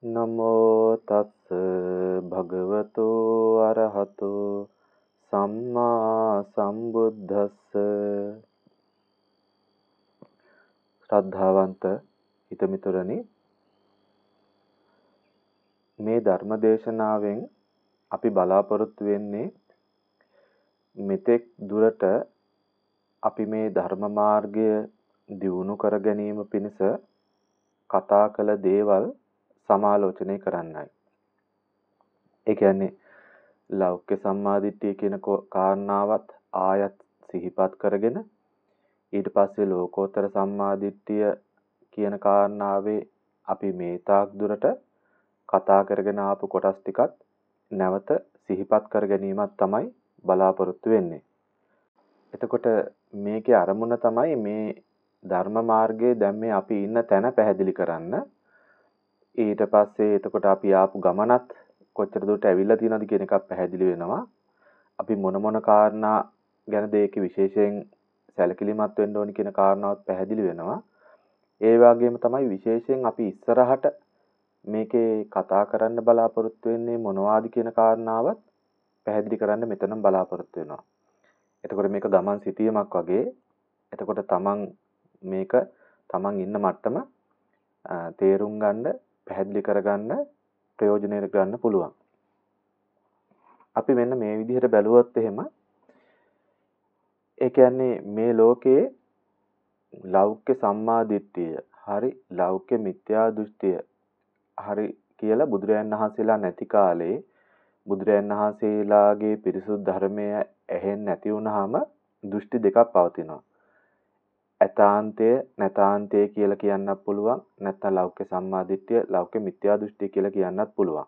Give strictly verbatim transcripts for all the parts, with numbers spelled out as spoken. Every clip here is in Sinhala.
නමෝ තස්ස භගවතු අරහතෝ සම්මා සම්බුද්දස්ස. ශ්‍රද්ධාවන්ත හිතමිතුරනි, මේ ධර්ම දේශනාවෙන් අපි බලාපොරොත්තු වෙන්නේ මෙතෙක් දුරට අපි මේ ධර්ම මාර්ගය දියුණු කර ගැනීම පිණිස කතා කළ දේවල් සමාලෝචනය කරන්නයි. ඒ කියන්නේ ලෞකික සම්මාදිට්ඨිය කියන කාරණාවත් ආයත් සිහිපත් කරගෙන ඊට පස්සේ ලෝකෝත්තර සම්මාදිට්ඨිය කියන කාරණාවේ අපි මේ තාක් දුරට කතා කරගෙන ආපු කොටස් ටිකත් නැවත සිහිපත් කර ගැනීමක් තමයි බලාපොරොත්තු වෙන්නේ. එතකොට මේකේ අරමුණ තමයි මේ ධර්ම මාර්ගයේ දැන් මේ අපි ඉන්න තැන පැහැදිලි කරන්න. ඊට පස්සේ එතකොට අපි ආපු ගමනත් කොච්චර දුරට ඇවිල්ලා තියෙනවද කියන එකක් පැහැදිලි වෙනවා. අපි මොන මොන කාරණා ගැනද ඒකේ විශේෂයෙන් සැලකිලිමත් වෙන්න ඕනි කියන කාරණාවත් පැහැදිලි වෙනවා. ඒ වගේම තමයි විශේෂයෙන් අපි ඉස්සරහට මේකේ කතා කරන්න බලාපොරොත්තු වෙන්නේ මොනවාද කියන කාරණාවත් පැහැදිලි කරන්න මෙතනම බලාපොරොත්තු වෙනවා. එතකොට මේක ගමන් සිටීමක් වගේ. එතකොට තමන් මේක තමන් ඉන්න මට්ටම තේරුම් ගන්න, පැහැදිලි කරගන්න, ප්‍රයෝජනෙට ගන්න පුළුවන්. අපි මෙන්න මේ විදිහට බැලුවොත් එහෙම ඒ කියන්නේ මේ ලෝකයේ ලෞකික සම්මා දිට්ඨිය හරි ලෞකික මිත්‍යා දෘෂ්ටිය හරි කියලා බුදුරයන් වහන්සේලා නැති කාලේ බුදුරයන් වහන්සේලාගේ පිරිසුදු ධර්මය ඇහෙන්නේ නැති වුනහම දෘෂ්ටි දෙකක් පවතිනවා. ඇතාන්තය නැතාන්තය කියලා කියන්නත් පුළුවන්. නැත්නම් ලෞකික සම්මා දිට්ඨිය ලෞකික මිත්‍යා දෘෂ්ටිය කියලා කියන්නත් පුළුවන්.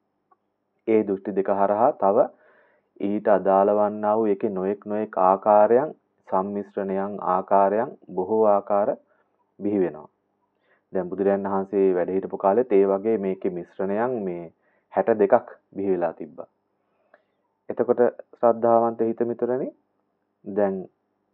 ඒ දෘෂ්ටි දෙක හරහා තව ඊට අදාළ වන්නා වූ ඒකේ නොඑක් නොඑක් ආකාරයන් සම්මිශ්‍රණයන් ආකාරයන් බොහෝ ආකාර බිහි වෙනවා. දැන් බුදුරයන් වහන්සේ වැඩ හිටපු කාලෙත් ඒ වගේ මේකේ මිශ්‍රණයන් මේ හැට දෙකක් බිහි වෙලා තිබ්බා. එතකොට ශ්‍රද්ධාවන්ත හිතමිතුරනි, දැන්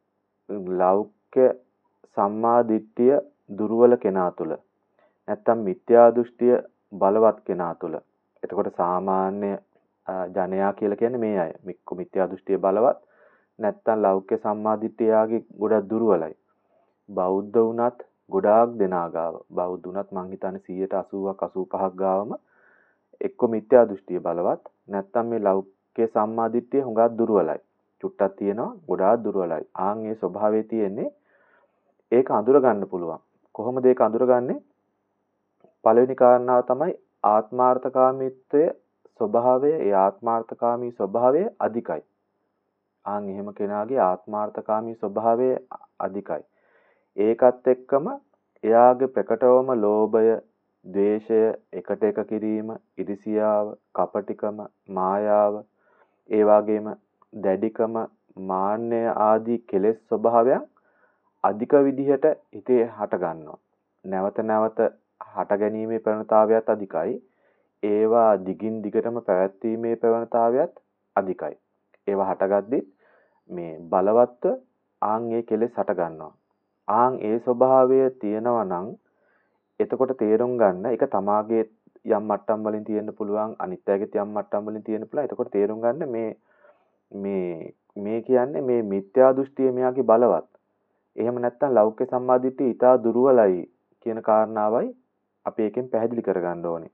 ලෞකික සම්මා දිට්ඨිය දුර්වල කෙනා තුල නැත්තම් මිත්‍යා දෘෂ්ටිය බලවත් කෙනා තුල. එතකොට සාමාන්‍ය ජනයා කියලා කියන්නේ මේ අය. මික්ක මිත්‍යා දෘෂ්ටිය බලවත් නැත්තම් ලෞකික සම්මා දිට්ඨියගේ ගොඩක් දුර්වලයි. බෞද්ධ වුණත් ගොඩාක් දෙනා ගාව බෞද්ධ වුණත් මං හිතන්නේ සීයට අසූවක් අසූපහක් ගාවම එක්ක මිත්‍යා දෘෂ්ටිය බලවත් නැත්තම් මේ ලෞකික සම්මා දිට්ඨිය හුඟක් දුර්වලයි. චුට්ටක් තියෙනවා, ගොඩාක් දුර්වලයි. ආන් ඒ ස්වභාවයේ තියෙන්නේ ඒක අඳුර ගන්න පුළුවන්. කොහොමද ඒක අඳුරගන්නේ? පළවෙනි කාරණාව තමයි ආත්මාර්ථකාමීත්වය ස්වභාවය. ඒ ආත්මාර්ථකාමී ස්වභාවය අධිකයි. ආන් එහෙම කෙනාගේ ආත්මාර්ථකාමී ස්වභාවය අධිකයි. ඒකත් එක්කම එයාගේ ප්‍රකටවම ලෝභය, ද්වේෂය, එකට එක කිරීම, ඉරිසියාව, කපටිකම, මායාව, ඒ වගේම දැඩිකම, මාන්නය ආදී කෙලෙස් ස්වභාවයන් අධික විදිහට හිතේ හට ගන්නවා. නැවත නැවත හට ගැනීමේ ප්‍රවණතාවයත් අධිකයි. ඒවා දිගින් දිගටම පැවැත්වීමේ ප්‍රවණතාවයත් අධිකයි. ඒවා හටගද්දි මේ බලවත්ව ආන් ඒ කෙලෙස් හට ගන්නවා. ආන් ඒ ස්වභාවය තියෙනවා නම් එතකොට තේරුම් ගන්න ඒක තමාගේ යම් මට්ටම් වලින් තියෙන්න පුළුවන්, අනිත් අයගේ යම් මට්ටම් වලින් තියෙන්න පුළුවන්. එතකොට තේරුම් ගන්න මේ මේ මේ කියන්නේ මේ මිත්‍යා දෘෂ්ටිය මෙයාගේ බලවත්. එහෙම නැත්නම් ලෞකික සම්මාදිට්ඨිය ඊටා දුර්වලයි කියන කාරණාවයි අපි එකෙන් පැහැදිලි කරගන්න ඕනේ.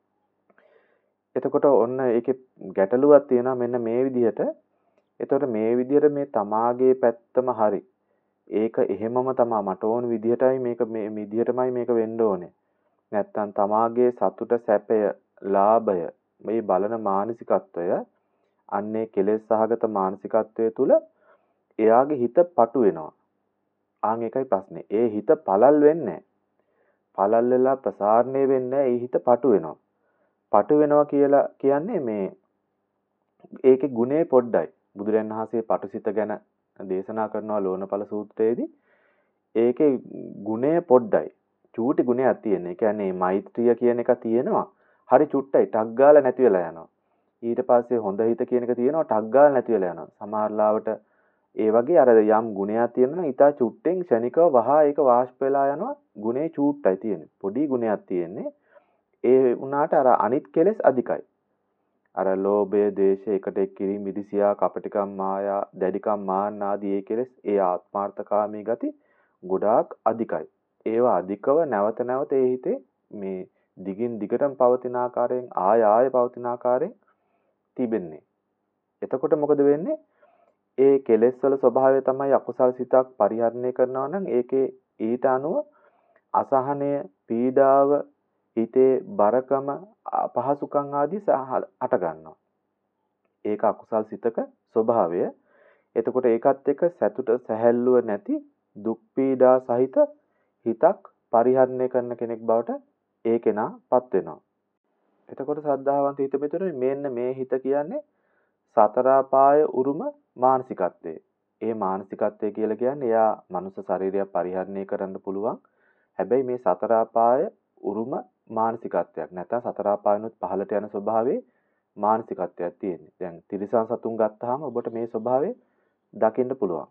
එතකොට ඔන්න ඒකේ ගැටලුවක් තියෙනවා මෙන්න මේ විදිහට. එතකොට මේ විදිහට මේ තමාගේ පැත්තම හරි. ඒක එහෙමම තමා මට ඕන විදිහටයි මේක මේ විදිහටමයි මේක වෙන්න ඕනේ. නැත්නම් තමාගේ සතුට, සැපය, ලාභය මේ බලන මානසිකත්වය අන්නේ කෙලෙස් සහගත මානසිකත්වය තුල එයාගේ හිත පටු වෙනවා. ආන් ඒකයි ප්‍රශ්නේ. ඒ හිත පළල් වෙන්නේ නැහැ. පළල් වෙලා ප්‍රසාරණය වෙන්නේ නැහැ. ඒ හිත පටු වෙනවා. පටු වෙනවා කියලා කියන්නේ මේ ඒකේ ගුණේ පොඩ්ඩයි. බුදුරජාණන් වහන්සේ පටුසිත ගැන දේශනා කරනවා ලෝණපල සූත්‍රයේදී. ඒකේ ගුණය පොඩ්ඩයි. චූටි ගුණයක් තියෙන. ඒ කියන්නේ මෛත්‍රිය කියන එක තියෙනවා. හරි චුට්ටයි. ටක් ගාලා නැති වෙලා යනවා. ඊට පස්සේ හොඳ හිත කියන එක තියෙනවා. ටක් ගාලා නැති වෙලා යනවා. සමහරලාවට ඒ වගේ අර යම් ගුණයක් තියෙනවා. ඊට චුට්ටෙන් ක්ෂණිකව වහා ඒක වාෂ්ප වෙලා යනවා. ගුණේ චූට්ටයි තියෙන්නේ. පොඩි ගුණයක් තියෙන්නේ. ඒ වුණාට අර අනිත් කෙලෙස් අධිකයි. අර ලෝභය, දේශය, එකට එක් කිරීම, මිදිසියා, කපටිකම්, මායා, දැඩිකම්, මාන්න ආදී ඒ කෙලෙස් ඒ ආත්මාර්ථකාමී ගති ගොඩාක් අධිකයි. ඒවා අධිකව නැවත නැවත ඒ හිතේ මේ දිගින් දිගටම පවතින ආකාරයෙන් ආය ආය පවතින ආකාරයෙන් තිබෙන්නේ. එතකොට මොකද වෙන්නේ? ඒ කෙලෙස් වල ස්වභාවය තමයි අකුසල් සිතක් පරිහරණය කරනවා නම් ඒකේ ඊට අනුව අසහනය, පීඩාව, හිතේ බරකම, අපහසුකම් ආදී හට ගන්නවා. ඒක අකුසල් සිතක ස්වභාවය. එතකොට ඒකත් එක්ක සතුට සැහැල්ලුව නැති දුක් පීඩා සහිත හිතක් පරිහරණය කරන කෙනෙක් බවට ඒ කෙනාපත් වෙනවා. එතකොට ශ්‍රද්ධාවන්ත හිත මෙතන මෙන්න මේ හිත කියන්නේ සතර අපාය උරුම මානසිකත්වය. ඒ මානසිකත්වය කියලා කියන්නේ එයා මනුෂ්‍ය ශරීරයක් පරිහරණය කරන්න පුළුවන්. හැබැයි මේ සතර අපාය උරුම මානසිකත්වයක්. නැත්නම් සතර අපායනොත් පහළට යන ස්වභාවයේ මානසිකත්වයක් තියෙන්නේ. දැන් තිරිසන් සතුන් ගත්තාම ඔබට මේ ස්වභාවය දකින්න පුළුවන්.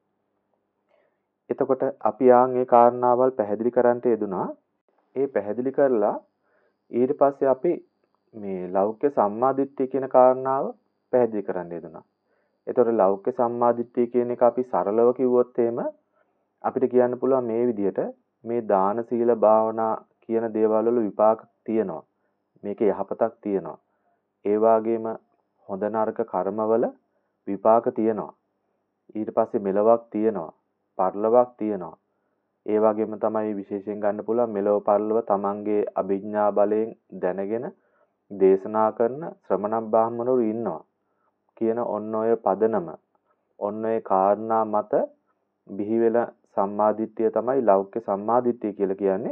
එතකොට අපි ආන් මේ කාරණාවල් පැහැදිලි කරන්නට යෙදුනා. ඒ පැහැදිලි කරලා ඊට පස්සේ අපි මේ ලෞකික සම්මාදිට්ඨිය කියන කාරණාව පැහැදිලි කරන්න යෙදුනා. එතකොට ලෞකික සම්මාදිට්ඨිය කියන එක අපි සරලව කිව්වොත් එහෙම අපිට කියන්න පුළුවන් මේ විදිහට මේ දාන සීල භාවනා කියන දේවල් වල විපාක තියෙනවා. මේකේ යහපතක් තියෙනවා. ඒ වගේම හොඳ නරක කර්මවල විපාක තියෙනවා. ඊට පස්සේ මෙලොවක් තියෙනවා. පරලොවක් තියෙනවා. ඒ වගේම තමයි විශේෂයෙන් ගන්න පුළුවන් මෙලොව පරලොව තමන්ගේ අභිඥා බලයෙන් දැනගෙන දේශනා කරන ශ්‍රමණ බ්‍රාහ්මණවරු ඉන්නවා කියන ඔන්න ඔය පදනම ඔන්න ඔය කාරණා මත බිහි වෙලා සම්මාදිට්ඨිය තමයි ලෞකික සම්මාදිට්ඨිය කියලා කියන්නේ.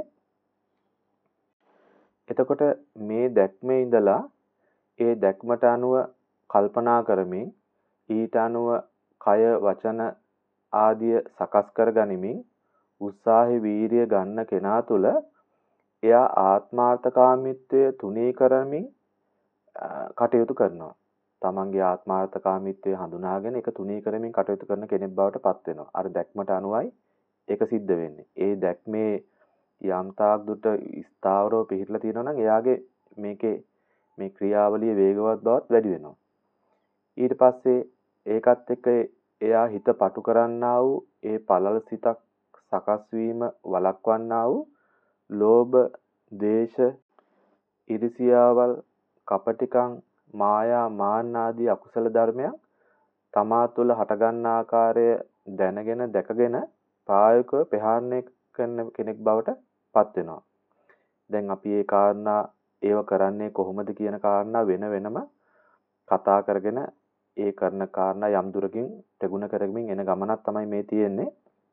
එතකොට මේ දැක්මේ ඉඳලා ඒ දැක්මට අනුව කල්පනා කරමින් ඊට අනුව කය වචන ආදිය සකස් කර ගනිමින් උත්සාහේ වීරිය ගන්න කෙනා තුළ එයා ආත්මාර්ථකාමීත්වය තුනී කරමින් කටයුතු කරනවා. තමන්ගේ ආත්මාර්ථකාමීත්වය හඳුනාගෙන ඒක තුනී කරමින් කටයුතු කරන කෙනෙක් බවට පත් වෙනවා. අර දැක්මට අනුවයි ඒක සිද්ධ වෙන්නේ. ඒ දැක්මේ යම් තාක් දුරට ස්ථාවරව පිහිටලා තියෙනවා නම් එයාගේ මේකේ මේ ක්‍රියාවලිය වේගවත් බවත් වැඩි වෙනවා. ඊට පස්සේ ඒකත් එක්ක එයා හිත පටු කරන්නා වූ ඒ පළල් සිතක් සකස් වීම වළක්වන්නා වූ ලෝභ, දේශ, ඊර්ෂියාවල්, කපටිකම්, මායා, මාන්න ආදී අකුසල ධර්මයන් තමා තුළ හටගන්නා ආකාරය දැනගෙන දැකගෙන ප්‍රායෝගිකව ප්‍රහාණය කරන කෙනෙක් බවට පත් වෙනවා. දැන් අපි මේ කාරණා ඒව කරන්නේ කොහොමද කියන කාරණා වෙන වෙනම කතා කරගෙන ඒ කරන කාරණා යම් දුරකින් ප්‍රගුණ කරගමින් එන ගමනක් තමයි මේ තියෙන්නේ.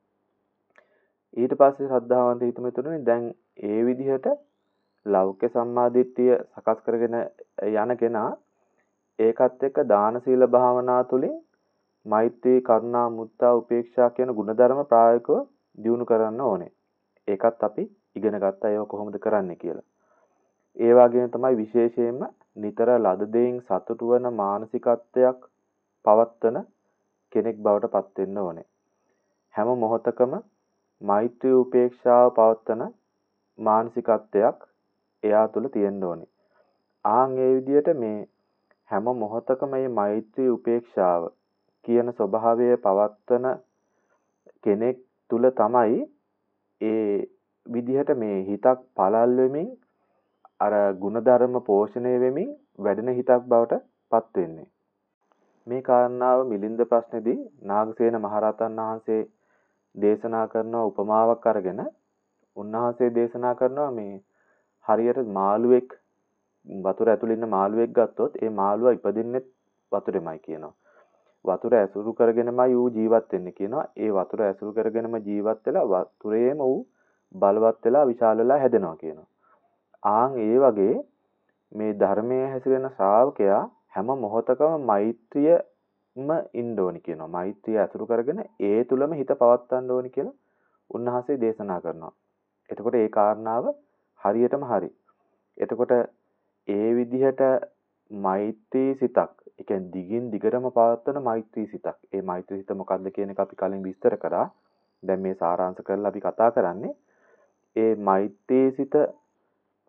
ඊට පස්සේ ශ්‍රද්ධාවන්ත හිතමිතුරුනි දැන් ඒ විදිහට ලෞකික සම්මාදිට්ඨිය සකස් කරගෙන යන කෙනා ඒකත් එක්ක දාන සීල භාවනා තුලින් මෛත්‍රී, කරුණා, මුත්තා, උපේක්ෂා කියන ගුණධර්ම ප්‍රායෝගිකව දියුණු කරන්න ඕනේ. ඒකත් අපි ඉගෙන ගත්තා ඒව කොහොමද කරන්නේ කියලා. ඒ වගේම තමයි විශේෂයෙන්ම නිතර ලද දෙයින් සතුටු වන මානසිකත්වයක් පවත්වන කෙනෙක් බවට පත් වෙන්න ඕනේ. හැම මොහොතකම මෛත්‍රී උපේක්ෂාව පවත්වන මානසිකත්වයක් එයා තුළ තියෙන්න ඕනේ. ආන් ඒ විදිහට මේ හැම මොහොතකම මේ මෛත්‍රී උපේක්ෂාව කියන ස්වභාවය පවත්වන කෙනෙක් තුළ තමයි ඒ විදිහට මේ හිතක් පළල් වෙමින් අර ಗುಣධර්ම පෝෂණය වෙමින් වැඩෙන හිතක් බවට පත් වෙන්නේ. මේ කාරණාව මිලින්ද ප්‍රශ්නේදී නාගසේන මහරහතන් වහන්සේ දේශනා කරන උපමාවක් අරගෙන උන්වහන්සේ දේශනා කරනවා මේ හරියට මාළුවෙක් වතුර ඇතුළේ ඉන්න මාළුවෙක් ගත්තොත් ඒ මාළුවා ඉපදින්නේ වතුරෙමයි කියනවා. වතුර ඇසුරු කරගෙනමයි ඌ ජීවත් වෙන්නේ කියනවා. ඒ වතුර ඇසුරු කරගෙනම ජීවත් වෙලා වතුරේම ඌ බලවත් වෙලා විශාල වෙලා හැදෙනවා කියනවා. ආන් ඒ වගේ මේ ධර්මයේ හැසිරෙන ශ්‍රාවකයා හැම මොහොතකම මෛත්‍රියම ඉන්න ඕනි කියනවා. මෛත්‍රිය ඇසුරු කරගෙන ඒ තුලම හිත පවත්වන්න ඕනි කියලා උන්වහන්සේ දේශනා කරනවා. එතකොට ඒ කාරණාව හරියටම හරි. එතකොට ඒ විදිහට මෛත්‍රී සිතක්, ඒ කියන්නේ දිගින් දිගටම පවත්වන මෛත්‍රී සිතක්. ඒ මෛත්‍රී සිත මොකක්ද කියන එක අපි කලින් විස්තර කරා. දැන් මේ සාරාංශ කරලා අපි කතා කරන්නේ ඒ මෛත්‍රී සිත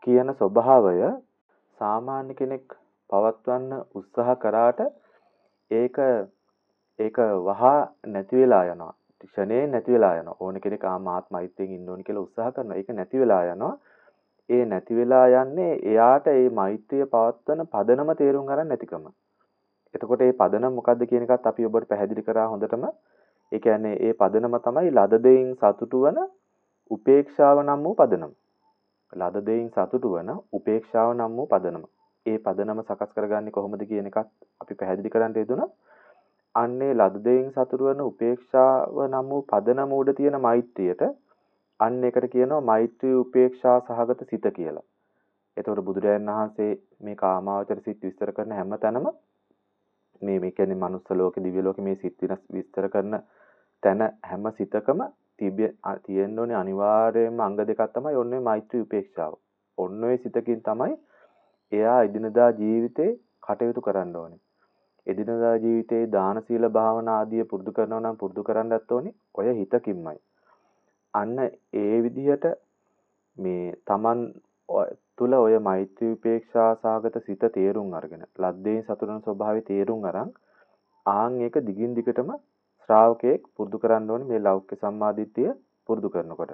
කියන ස්වභාවය සාමාන්‍ය කෙනෙක් පවත්වන්න උත්සාහ කරාට ඒක ඒක වහා නැති වෙලා යනවා. ක්ෂණේ නැති වෙලා යනවා. ඕන කෙනෙක් ආ මාත් මෛත්‍රියෙන් ඉන්න ඕනි කියලා උත්සාහ කරනවා. ඒක නැති වෙලා යනවා. ඒ නැති වෙලා යන්නේ එයාට මේ මෛත්‍රිය පවත්වන පදනම තේරුම් ගන්න නැතිකම. එතකොට මේ පදනම මොකද්ද කියන එකත් අපි ඔබට පැහැදිලි කරා හොඳටම. ඒ කියන්නේ මේ පදනම තමයි ලද දෙයින් සතුටු වන උපේක්ෂාව නම් වූ පදනම. ලද දෙයින් සතුටු වන උපේක්ෂාව නම් වූ පදනම. ඒ පදනම සකස් කරගන්නේ කොහොමද කියන එකත් අපි පැහැදිලි කරන්න යෙදුණා. අන්නේ ලද දෙයින් සතුටු වන උපේක්ෂාව නම් වූ පදනම උඩ තියෙන මෛත්‍රියට අන්න එකට කියනවා මෛත්‍රී උපේක්ෂා සහගත සිත කියලා. එතකොට බුදුරජාණන් වහන්සේ මේ කාමාවචර සිත් විස්තර කරන හැම තැනම මේ මේ කියන්නේ මනුස්ස ලෝකේ දිව්‍ය ලෝකේ මේ සිත් විනස් විස්තර කරන තැන හැම සිතකම තියෙන්න ඕනේ අනිවාර්යයෙන්ම අංග දෙකක් තමයි ඔන්නේ මෛත්‍රී උපේක්ෂාව. ඔන්න ඔය සිතකින් තමයි එයා එදිනදා ජීවිතේ කටයුතු කරන්න ඕනේ. එදිනදා ජීවිතේ දාන සීල භාවනා ආදී පුරුදු කරනවා නම් පුරුදු කරන්නත් ඕනේ ඔය හිතකින්මයි. අන්න ඒ විදිහට මේ Taman තුල ඔය මෛත්‍රී උපේක්ෂා සාගත සිත තේරුම් අරගෙන ලද්දේ සතුටන ස්වභාවය තේරුම් අරන් ආන් ඒක දිගින් දිගටම ශ්‍රාවකයෙක් පුරුදු කරන්න ඕනේ මේ ලෞකික සම්මාදිට්ඨිය පුරුදු කරනකොට.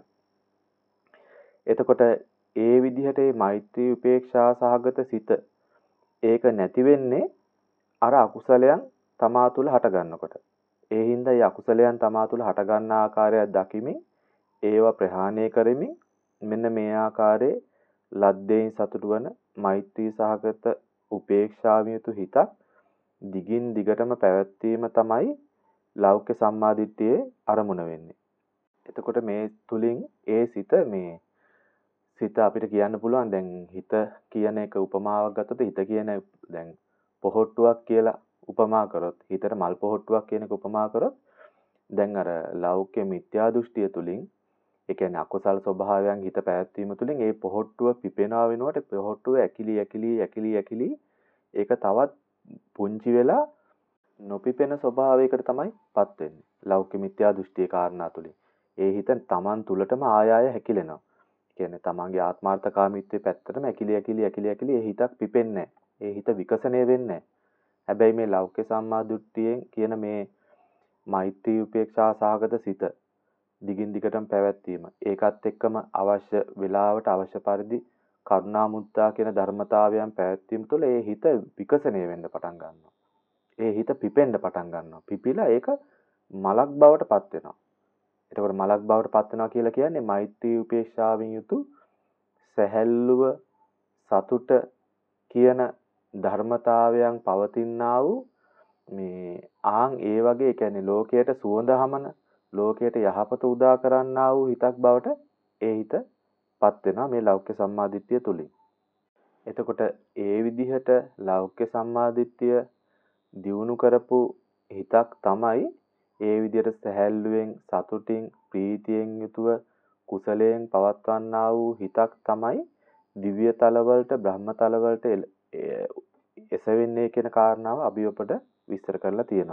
එතකොට ඒ විදිහට මේ මෛත්‍රී උපේක්ෂා සාගත සිත ඒක නැති වෙන්නේ අර අකුසලයන් තමා තුළ හට ගන්නකොට. ඒ හින්දා මේ අකුසලයන් තමා තුළ හට ගන්න ආකාරය දකිමින් ඒවා ප්‍රහාණය කරමින් මෙන්න මේ ආකාරයේ ලද්දේන් සතුටු වන මෛත්‍රී සහගත උපේක්ෂාවිය යුතු හිතක් දිගින් දිගටම පැවැත්වීම තමයි ලෞකික සම්මාදිට්ඨියේ අරමුණ වෙන්නේ. එතකොට මේ තුලින් ඒ සිත මේ සිත අපිට කියන්න පුළුවන් දැන් හිත කියන එක උපමාවක් ගත්තොත් හිත කියන දැන් පොහොට්ටුවක් කියලා උපමා කරොත් හිතට මල් පොහොට්ටුවක් කියන එක උපමා කරොත් දැන් අර ලෞකික මිත්‍යා දෘෂ්ටිය තුලින් ඒ කියන්නේ අකුසල ස්වභාවයන් හිත පැවැත්වීම තුළින් ඒ පොහොට්ටුව පිපෙනවා වෙනුවට පොහොට්ටුව ඇකිලි ඇකිලි ඇකිලි ඇකිලි ඒක තවත් පුංචි වෙලා නොපිපෙන ස්වභාවයකට තමයිපත් වෙන්නේ. ලෞකික මිත්‍යා දෘෂ්ටියේ කාරණා තුලින්. ඒ හිත තමන් තුලටම ආය ආය හැකිලෙනවා. කියන්නේ තමන්ගේ ආත්මార్థකාමීත්වයේ පැත්තටම ඇකිලි ඇකිලි ඇකිලි ඇකිලි ඒ හිතක් පිපෙන්නේ ඒ හිත විකසණය වෙන්නේ හැබැයි මේ ලෞකික සම්මා දෘෂ්ටියෙන් කියන මේ මෛත්‍රී උපේක්ෂා සහගත සිත දිගින් දිගටම පැවැත්වීම ඒකත් එක්කම අවශ්‍ය වෙලාවට අවශ්‍ය පරිදි කරුණා මුත්තා කියන ධර්මතාවයන් පැවැත්වීම තුළ ඒ හිත විකසණය වෙන්න පටන් ගන්නවා. ඒ හිත පිපෙන්න පටන් ගන්නවා. පිපිලා ඒක මලක් බවට පත් වෙනවා. එතකොට මලක් බවට පත් වෙනවා කියලා කියන්නේ මෛත්‍රී උපේක්ෂාවෙන් යුතු සැහැල්ලුව සතුට කියන ධර්මතාවයන් පවතිනා වූ මේ ආන් ඒ වගේ කියන්නේ ලෝකයට සුවඳ හමන ලෝකයට යහපත උදා කරන්නා වූ හිතක් බවට ඒ හිතපත් වෙනවා මේ ලෞකික සම්මාදිට්ඨිය තුලින්. එතකොට ඒ විදිහට ලෞකික සම්මාදිට්ඨිය දියුණු කරපු හිතක් තමයි ඒ විදිහට සැහැල්ලුවෙන් සතුටින් ප්‍රීතියෙන් යුතුව කුසලයෙන් පවත්වන්නා වූ හිතක් තමයි දිව්‍ය තලවලට බ්‍රහ්ම තලවලට එසවෙන්නේ කියන කාරණාව අපි ඔබට විස්තර කරලා තියෙනවා.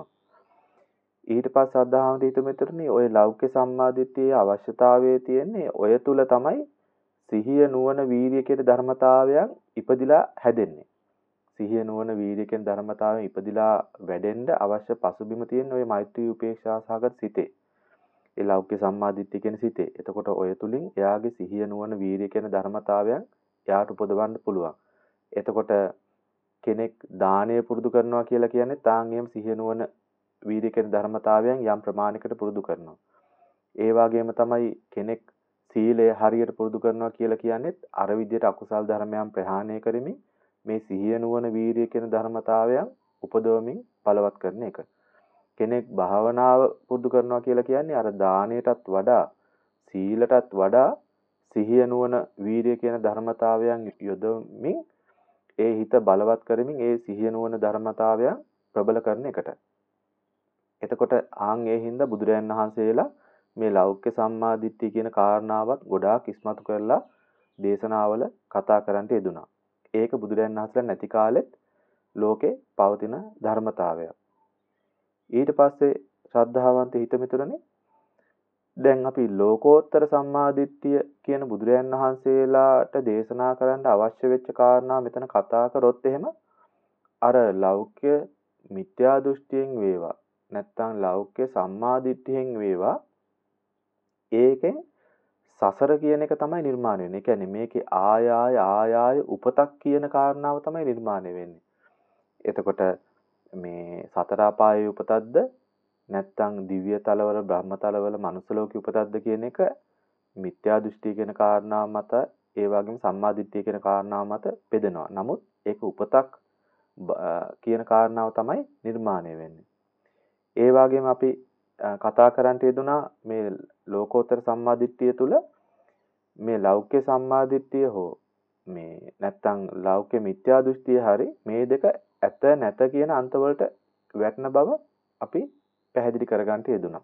ඊට පස්සේ අදහාම දීතු මෙතරනේ ඔය ලෞකික සම්මාදිට්ඨියේ අවශ්‍යතාවයේ තියෙන්නේ ඔය තුල තමයි සිහිය නුවණ වීර්ය කියන ධර්මතාවයන් ඉපදිලා හැදෙන්නේ. සිහිය නුවණ වීර්ය කියන ධර්මතාවයන් ඉපදිලා වැඩෙන්න අවශ්‍ය පසුබිම තියෙන ඔය මෛත්‍රී උපේක්ෂා සහගත සිතේ. ඒ ලෞකික සම්මාදිට්ඨිය කියන සිතේ. එතකොට ඔය තුලින් එයාගේ සිහිය නුවණ වීර්ය කියන ධර්මතාවයන් එයාට උපදවන්න පුළුවන්. එතකොට කෙනෙක් දානය පුරුදු කරනවා කියලා කියන්නේ තාන් එහෙම සිහිය නුවණ වීර්ය කියන ධර්මතාවයන් යම් ප්‍රමාණයකට පුරුදු කරනවා. ඒ වගේම තමයි කෙනෙක් සීලය හරියට පුරුදු කරනවා කියලා කියන්නේත් අර විදිහට අකුසල් ධර්මයන් ප්‍රහාණය කරමින් මේ සිහිය නුවණ වීර්ය කියන ධර්මතාවයන් උපදවමින් බලවත් කරන එක. කෙනෙක් භාවනාව පුරුදු කරනවා කියලා කියන්නේ අර දානයටත් වඩා සීලටත් වඩා සිහිය නුවණ වීර්ය කියන ධර්මතාවයන් යොදවමින් ඒ හිත බලවත් කරමින් ඒ සිහිය නුවණ ධර්මතාවයන් ප්‍රබල කරන එකට. එතකොට ආන් ඒ හින්දා බුදුරයන් වහන්සේලා මේ ලෞකික සම්මාදිට්ඨිය කියන කාරණාවත් ගොඩාක් ඉස්මතු කරලා දේශනාවල කතා කරන්නට යෙදුනා. ඒක බුදුරයන් වහන්සේලා නැති කාලෙත් ලෝකේ පවතින ධර්මතාවයක්. ඊට පස්සේ ශ්‍රද්ධාවන්ත හිත මිතුරනේ දැන් අපි ලෝකෝත්තර සම්මාදිට්ඨිය කියන බුදුරයන් වහන්සේලාට දේශනා කරන්න අවශ්‍ය වෙච්ච කාරණා මෙතන කතා කරොත් එහෙම අර ලෞක්‍ය මිත්‍යා දෘෂ්ටියෙන් වේවා නැත්නම් ලෞක්‍ය සම්මාදිට්ඨියෙන් වේවා ඒකෙන් සසර කියන එක තමයි නිර්මාණය වෙන්නේ. ඒ කියන්නේ මේකේ ආය ආය ආය ආය උපතක් කියන කාරණාව තමයි නිර්මාණය වෙන්නේ. එතකොට මේ සතර අපායේ උපතක්ද නැත්නම් දිව්‍ය තලවල බ්‍රහ්ම තලවල මනුස්ස ලෝකේ උපතක්ද කියන එක මිත්‍යා දෘෂ්ටි කියන කාරණාව මත ඒ වගේම සම්මා දිට්ඨිය කියන කාරණාව මත බෙදෙනවා. නමුත් ඒක උපතක් කියන කාරණාව තමයි නිර්මාණය වෙන්නේ. ඒ වගේම අපි කතා කරන්න යෙදුනා මේ ලෝකෝත්තර සම්මා දිට්ඨිය තුල මේ ලෞක්‍ය සම්මා දිට්ඨිය හෝ මේ නැත්නම් ලෞක්‍ය මිත්‍යා දෘෂ්ටිය හරි මේ දෙක ඇත නැත කියන අන්තවලට වැටෙන බව අපි පැහැදිලි කරගන්න යෙදුණා.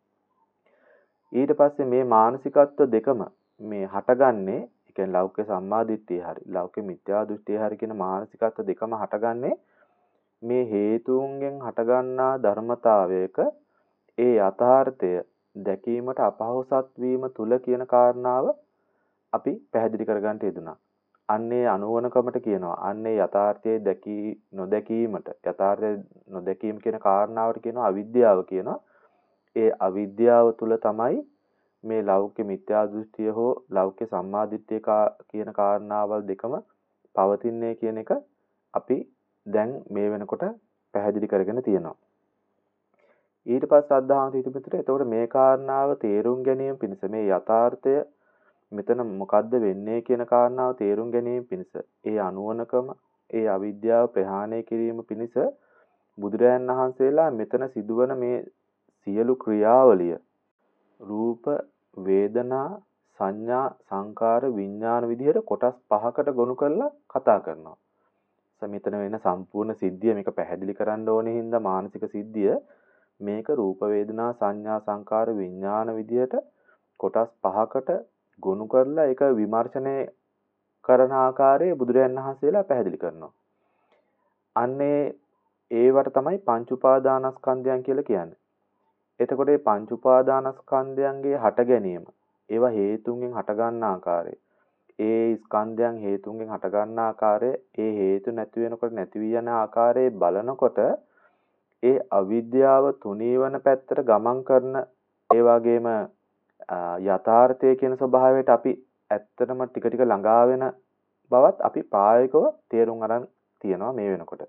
ඊට පස්සේ මේ මානසිකත්ව දෙකම මේ හටගන්නේ, ඒ කියන්නේ ලෞක්‍ය සම්මා දිට්ඨිය හරි ලෞක්‍ය මිත්‍යා දෘෂ්ටිය හරි කියන මානසිකත්ව දෙකම හටගන්නේ මේ හේතුන්ගෙන් හටගන්නා ධර්මතාවයක ඒ යථාර්ථය දැකීමට අපහසුත් වීම තුල කියන කාරණාව අපි පැහැදිලි කරගන්න යෙදුණා. අන්නේ අනුවණකමට කියනවා. අන්නේ යථාර්ථයේ දැකී නොදැකීමට යථාර්ථය නොදැකීම කියන කාරණාවට කියනවා අවිද්‍යාව කියනවා. ඒ අවිද්‍යාව තුල තමයි මේ ලෞකික මිත්‍යා දෘෂ්ටිය හෝ ලෞකික සම්මාදිට්ඨිය කියන කාරණාවල් දෙකම පවතින්නේ කියන එක අපි දැන් මේ වෙනකොට පැහැදිලි කරගෙන තියෙනවා. ඊට පස්සේ ශ්‍රද්ධාවන්ත හිතපිටට එතකොට මේ කාරණාව තේරුම් ගැනීම පිණිස මේ යථාර්ථය මෙතන මොකද්ද වෙන්නේ කියන කාරණාව තේරුම් ගැනීම පිණිස ඒ අනුවණකම ඒ අවිද්‍යාව ප්‍රහාණය කිරීම පිණිස බුදුරයන් වහන්සේලා මෙතන සිදුවන මේ සියලු ක්‍රියාවලිය රූප වේදනා සංඥා සංකාර විඥාන විදිහට කොටස් පහකට ගොනු කරලා කතා කරනවා. මෙතන වෙන සම්පූර්ණ සිද්ධිය මේක පැහැදිලි කරන්න ඕනේ හින්දා මානසික සිද්ධිය මේක රූප වේදනා සංඥා සංකාර විඥාන විදිහට කොටස් පහකට ගොනු කරලා ඒක විමර්ශනය කරන ආකාරයේ බුදුරයන් වහන්සේලා පැහැදිලි කරනවා. අන්නේ ඒවට තමයි පංච උපාදානස්කන්ධයන් කියලා කියන්නේ. එතකොට මේ පංච උපාදානස්කන්ධයන්ගේ හට ගැනීම ඒවා හේතුන්ගෙන් හට ගන්න ආකාරය ඒ ස්කන්ධයන් හේතුන්ගෙන් හට ගන්න ආකාරය ඒ හේතු නැති වෙනකොට නැති වී යන ආකාරයේ බලනකොට ඒ අවිද්‍යාව තුනී වන පැත්තට ගමන් කරන ඒ වගේම යථාර්ථය කියන ස්වභාවයට අපි ඇත්තටම ටික ටික ළඟා වෙන බවත් අපි ප්‍රායෝගිකව තේරුම් අරන් තියෙනවා මේ වෙනකොට.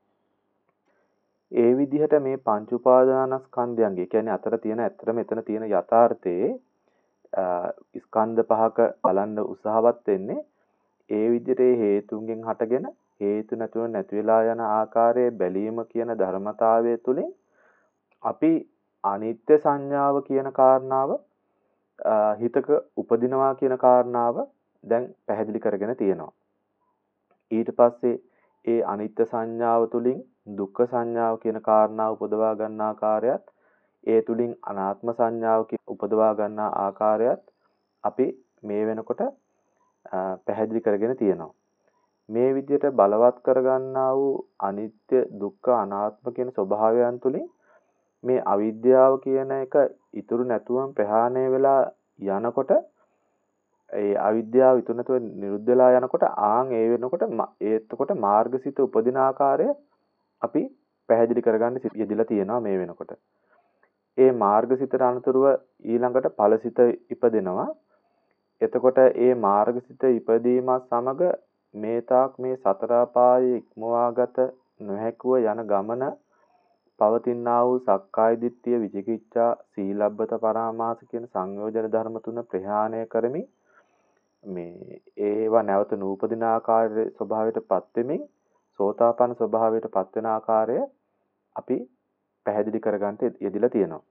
ඒ විදිහට මේ පංච උපාදානස්කන්ධයන්ගේ කියන්නේ අතර තියෙන ඇත්තටම එතන තියෙන යථාර්ථයේ ස්කන්ධ පහක බලන්න උත්සාහවත් වෙන්නේ ඒ විදිහට හේතුන්ගෙන් හටගෙන හේතු නැතුව නැති වෙලා යන ආකාරයේ බැලීම කියන ධර්මතාවය තුලින් අපි අනිත්‍ය සංඥාව කියන කාරණාව හිතක උපදිනවා කියන කාරණාව දැන් පැහැදිලි කරගෙන තියෙනවා. ඊට පස්සේ ඒ අනිත්‍ය සංඥාව තුලින් දුක්ඛ සංඥාව කියන කාරණාව උපදවා ගන්න ආකාරයත් ඒ තුලින් අනාත්ම සංඥාව උපදවා ගන්න ආකාරයත් අපි මේ වෙනකොට පැහැදිලි කරගෙන තියෙනවා. මේ විදිහට බලවත් කරගන්නා වූ අනිත්‍ය දුක්ඛ අනාත්ම කියන ස්වභාවයන් තුලින් මේ අවිද්‍යාව කියන එක ඉතුරු නැතුවම ප්‍රහාණය වෙලා යනකොට ඒ අවිද්‍යාව ඉතුරු නැතුව නිරුද්ධ වෙලා යනකොට ආන් ඒ වෙනකොට ඒත්කොට මාර්ගසිත උපදින ආකාරය අපි පැහැදිලි කරගන්න යෙදিলা තියෙනවා මේ වෙනකොට. ඒ මාර්ගසිතට අනුතරව ඊළඟට ඵලසිත ඉපදෙනවා. එතකොට ඒ මාර්ගසිත ඉපදීමත් සමග මේ තාක් මේ සතර අපායේ ඉක්මවාගත නොහැකුව යන ගමන පවතිනා වූ සක්කාය දිට්ඨිය විචිකිච්ඡා සීලබ්බත පරාමාස කියන සංයෝජන ධර්ම තුන ප්‍රහාණය කරමින් මේ ඒවා නැවත නූපදින ආකාරයේ ස්වභාවයටපත් වෙමින් සෝතාපන්න ස්වභාවයටපත් වෙන ආකාරය අපි පැහැදිලි කරගන්න යෙදিলা තියෙනවා.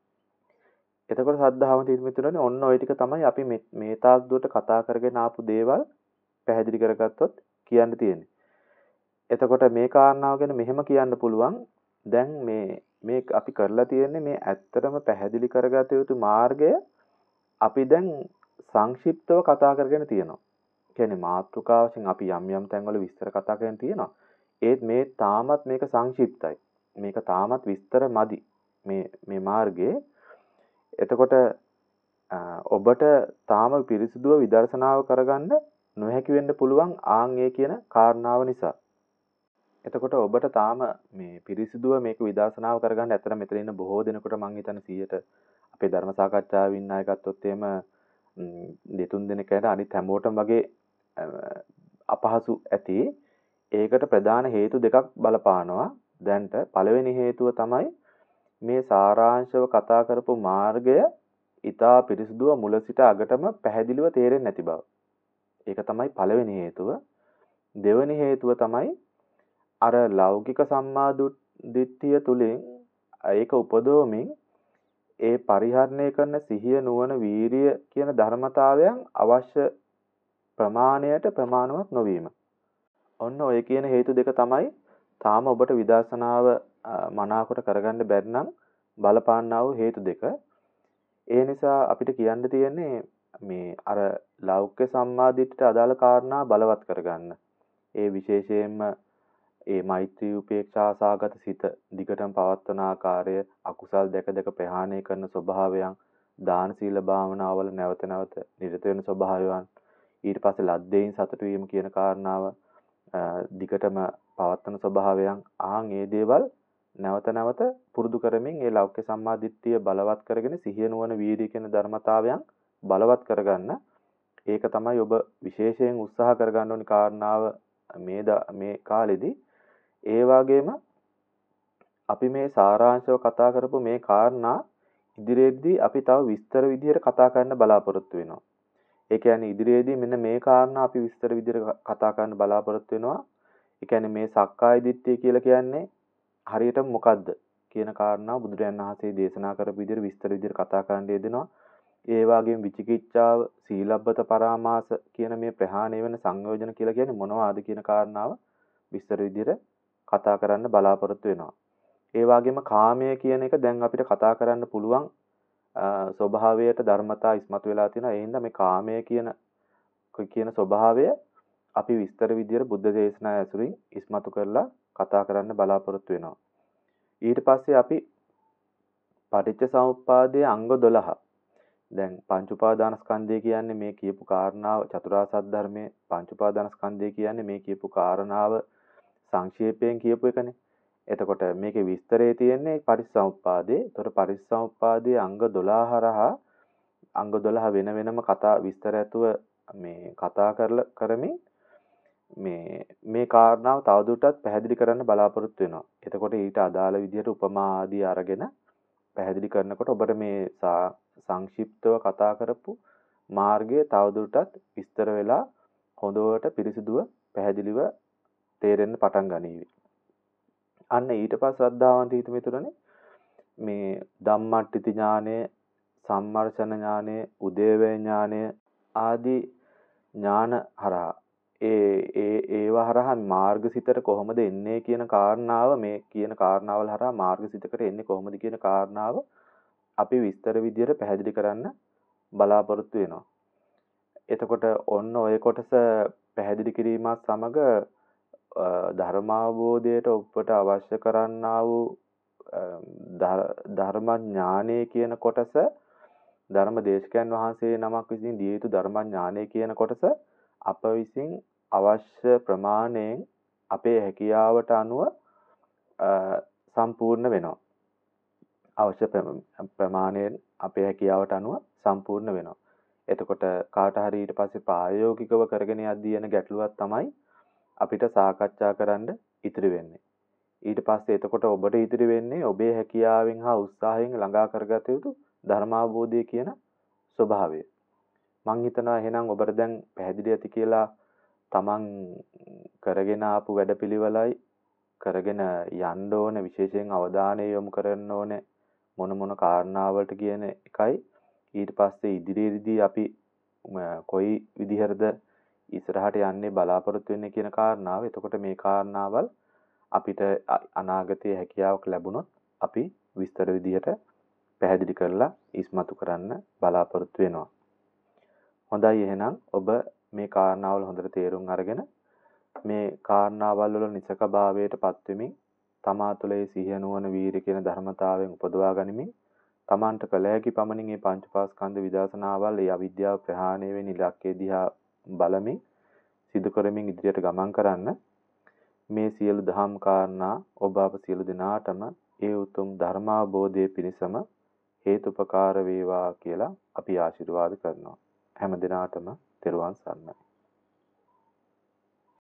එතකොට සද්ධාවන්ත හිතමිතුරනේ ඔන්න ඔය ටික තමයි අපි මේ තාක් දුරට කතා කරගෙන ආපු දේවල් පැහැදිලි කරගත්තොත් කියන්න තියෙන්නේ. එතකොට මේ කාරණාව ගැන මෙහෙම කියන්න පුළුවන්. දැන් මේ මේ අපි කරලා තියෙන්නේ මේ ඇත්තටම පැහැදිලි කරගත යුතු මාර්ගය අපි දැන් සංක්ෂිප්තව කතා කරගෙන තියෙනවා. කියන්නේ මාතෘකාව වශයෙන් අපි යම් යම් තැන්වල විස්තර කතා කරගෙන තියෙනවා. ඒත් මේ තාමත් මේක සංක්ෂිප්තයි. මේක තාමත් විස්තර මදි. මේ මේ මාර්ගයේ. එතකොට ඔබට තාම පිරිසිදුව විදර්ශනාව කරගන්න නොහැකි වෙන්න පුළුවන් ආන් ඒ කියන කාරණාව නිසා. එතකොට ඔබට තාම මේ පිරිසිදුව මේක විදර්ශනාව කරගන්න ඇත්තට මෙතන ඉන්න බොහෝ දෙනෙකුට මං හිතන්නේ සීයට අපේ ධර්ම සාකච්ඡාවේ ඉන්න අය ගත්තොත් එහෙම දෙතුන් දෙනෙක්ට අනිත් හැමෝටම වගේ අපහසු ඇති. ඒකට ප්‍රධාන හේතු දෙකක් බලපානවා. දැන්ට පළවෙනි හේතුව තමයි මේ සාරාංශව කතා කරපු මාර්ගය ඊටා පිරිසිදුව මුල සිට අගටම පැහැදිලිව තේරෙන්නේ නැති බව. ඒක තමයි පළවෙනි හේතුව. දෙවෙනි හේතුව තමයි අර ලෞකික සම්මා දිට්ඨිය තුලින් ඒක උපදෝමින් ඒ පරිහරණය කරන සිහිය නුවණ වීරිය කියන ධර්මතාවයන් අවශ්‍ය ප්‍රමාණයට ප්‍රමාණවත් නොවීම. ඔන්න ඔය කියන හේතු දෙක තමයි තාම ඔබට විදර්ශනාව මනාකොට කරගන්න බැරි නම් බලපාන්නා වූ හේතු දෙක. ඒ නිසා අපිට කියන්න තියෙන්නේ මේ අර ලෞකික සම්මාදිට්ඨියට අදාළ කාරණා බලවත් කරගන්න. ඒ විශේෂයෙන්ම ඒ මෛත්‍රී උපේක්ෂා සාගත සිත දිගටම පවත්වන ආකාරය, අකුසල් දැක දැක ප්‍රහාණය කරන ස්වභාවයන්, දාන සීල භාවනාවල නැවත නැවත නිරත වෙන ස්වභාවයන්, ඊට පස්සේ ලද්දේයින් සතුටු වීම කියන කාරණාව දිගටම පවත්වන ස්වභාවයන්, ආන් ඒ දේවල් නැවත නැවත පුරුදු කරමින් ඒ ලෞකික සම්මාදිට්ඨිය බලවත් කරගෙන සිහිය නුවණ වීර්ය කියන ධර්මතාවයන් බලවත් කරගන්න. ඒක තමයි ඔබ විශේෂයෙන් උත්සාහ කරගන්න ඕනි කාරණාව මේ මේ කාලෙදී. ඒ වගේම අපි මේ සාරාංශව කතා කරපු මේ කාරණා ඉදිරියේදී අපි තව විස්තර විදිහට කතා කරන්න බලාපොරොත්තු වෙනවා. ඒ කියන්නේ ඉදිරියේදී මෙන්න මේ කාරණා අපි විස්තර විදිහට කතා කරන්න බලාපොරොත්තු වෙනවා. ඒ කියන්නේ මේ සක්කාය දිට්ඨිය කියලා කියන්නේ හරියටම මොකද්ද කියන කාරණාව බුදුරජාණන් වහන්සේ දේශනා කරපු විදිහට විස්තර විදිහට කතා කරන්න යෙදෙනවා. ඒ වගේම විචිකිච්ඡාව, සීලබ්බත පරාමාස කියන මේ ප්‍රහාණය වෙන සංයෝජන කියලා කියන්නේ මොනවාද කියන කාරණාව විස්තර විදිහට කතා කරන්න බලාපොරොත්තු වෙනවා. ඒ වගේම කාමය කියන එක දැන් අපිට කතා කරන්න පුළුවන් ස්වභාවයට ධර්මතා ඉස්මතු වෙලා තියෙනවා. ඒ හින්දා මේ කාමය කියන කියන ස්වභාවය අපි විස්තර විදිහට බුද්ධ දේශනා ඇසුරින් ඉස්මතු කරලා කතා කරන්න බලාපොරොත්තු වෙනවා. ඊට පස්සේ අපි පටිච්ච සමුප්පාදයේ අංග දොළහ. දැන් පංච උපාදානස්කන්ධය කියන්නේ මේ කියපු කාරණාව, චතුරාර්ය සත්‍ය ධර්මයේ පංච උපාදානස්කන්ධය කියන්නේ මේ කියපු කාරණාව සංක්ෂේපයෙන් කියපු එකනේ. එතකොට මේකේ විස්තරේ තියෙන්නේ පරිසම්පාදේ. ඒතකොට පරිසම්පාදයේ අංග දොළහ හරහා අංග දොළහ වෙන වෙනම කතා විස්තර ඇතුව මේ කතා කරලා කරමින් මේ මේ කාරණාව තවදුරටත් පැහැදිලි කරන්න බලාපොරොත්තු වෙනවා. එතකොට ඊට අදාළ විදිහට උපමා ආදී අරගෙන පැහැදිලි කරනකොට ඔබට මේ සංක්ෂිප්තව කතා කරපු මාර්ගය තවදුරටත් විස්තර වෙලා හොඳට පිරිසිදුව පැහැදිලිව තේරෙන්න පටන් ගනීවි. අන්න ඊට පස්සේ ශ්‍රද්ධාවන්ත හිතමිතුරනේ මේ ධම්මට්ඨිති ඥානය, සම්මර්ෂණ ඥානය, උදේවැය ඥානය ආදී ඥාන හරහා ඒ ඒ ඒව හරහා මාර්ගසිතට කොහොමද එන්නේ කියන කාරණාව මේ කියන කාරණාවල් හරහා මාර්ගසිතකට එන්නේ කොහොමද කියන කාරණාව අපි විස්තර විදියට පැහැදිලි කරන්න බලාපොරොත්තු වෙනවා. එතකොට ඔන්න ඔය කොටස පැහැදිලි කිරීමත් සමග ධර්මාවබෝධයට ඔබට අවශ්‍ය කරන්නා වූ ධර්ම ඥානය කියන කොටස, ධර්ම දේශකයන් වහන්සේ නමක් විසින් දිය යුතු ධර්ම ඥානය කියන කොටස අප විසින් අවශ්‍ය ප්‍රමාණයෙන් අපේ හැකියාවට අනුව සම්පූර්ණ වෙනවා. අවශ්‍ය ප්‍රමාණයෙන් අපේ හැකියාවට අනුව සම්පූර්ණ වෙනවා. එතකොට කාට හරි ඊට පස්සේ ප්‍රායෝගිකව කරගෙන යද්දී යන ගැටලුවක් තමයි අපිට සාකච්ඡා කරන්න ඉතිරි වෙන්නේ. ඊට පස්සේ එතකොට ඔබට ඉතිරි වෙන්නේ ඔබේ හැකියාවෙන් හා උත්සාහයෙන් ළඟා කරගත යුතු ධර්මාවබෝධය කියන ස්වභාවය. මං හිතනවා එහෙනම් ඔබට දැන් පැහැදිලි ඇති කියලා තමන් කරගෙන ආපු වැඩපිළිවෙලයි කරගෙන යන්න ඕන, විශේෂයෙන් අවධානය යොමු කරන්න ඕනේ මොන මොන කාරණාවලට කියන එකයි. ඊට පස්සේ ඉදිරියේදී අපි කොයි විදිහටද ඉස්සරහට යන්නේ බලාපොරොත්තු වෙන්නේ කියන කාරණාව. එතකොට මේ කාරණාවල් අපිට අනාගතයේ හැකියාවක් ලැබුණොත් අපි විස්තර විදිහට පැහැදිලි කරලා ඉස්මතු කරන්න බලාපොරොත්තු වෙනවා. හොඳයි, එහෙනම් ඔබ මේ කාරණාවල් හොඳට තේරුම් අරගෙන මේ කාරණාවල් වල නිසක භාවයට පත් වෙමින් තමා තුළ ඒ සිහිය නුවණ වීරිය කියන ධර්මතාවයෙන් උපදවා ගනිමින් තමන්ට කළ හැකි පමණින් මේ පංචපාස්කන්ධ විදර්ශනාවල් ඒ අවිද්‍යාව ප්‍රහාණය වෙන ඉලක්කය දිහා බලමින් සිදු කරමින් ඉදිරියට ගමන් කරන්න. මේ සියලු දහම් කාරණා ඔබ අප සියලු දෙනාටම ඒ උතුම් ධර්මාබෝධය පිණිසම හේතුපකාර වේවා කියලා අපි ආශිර්වාද කරනවා. හැම දිනාටම තෙරුවන් සරණයි.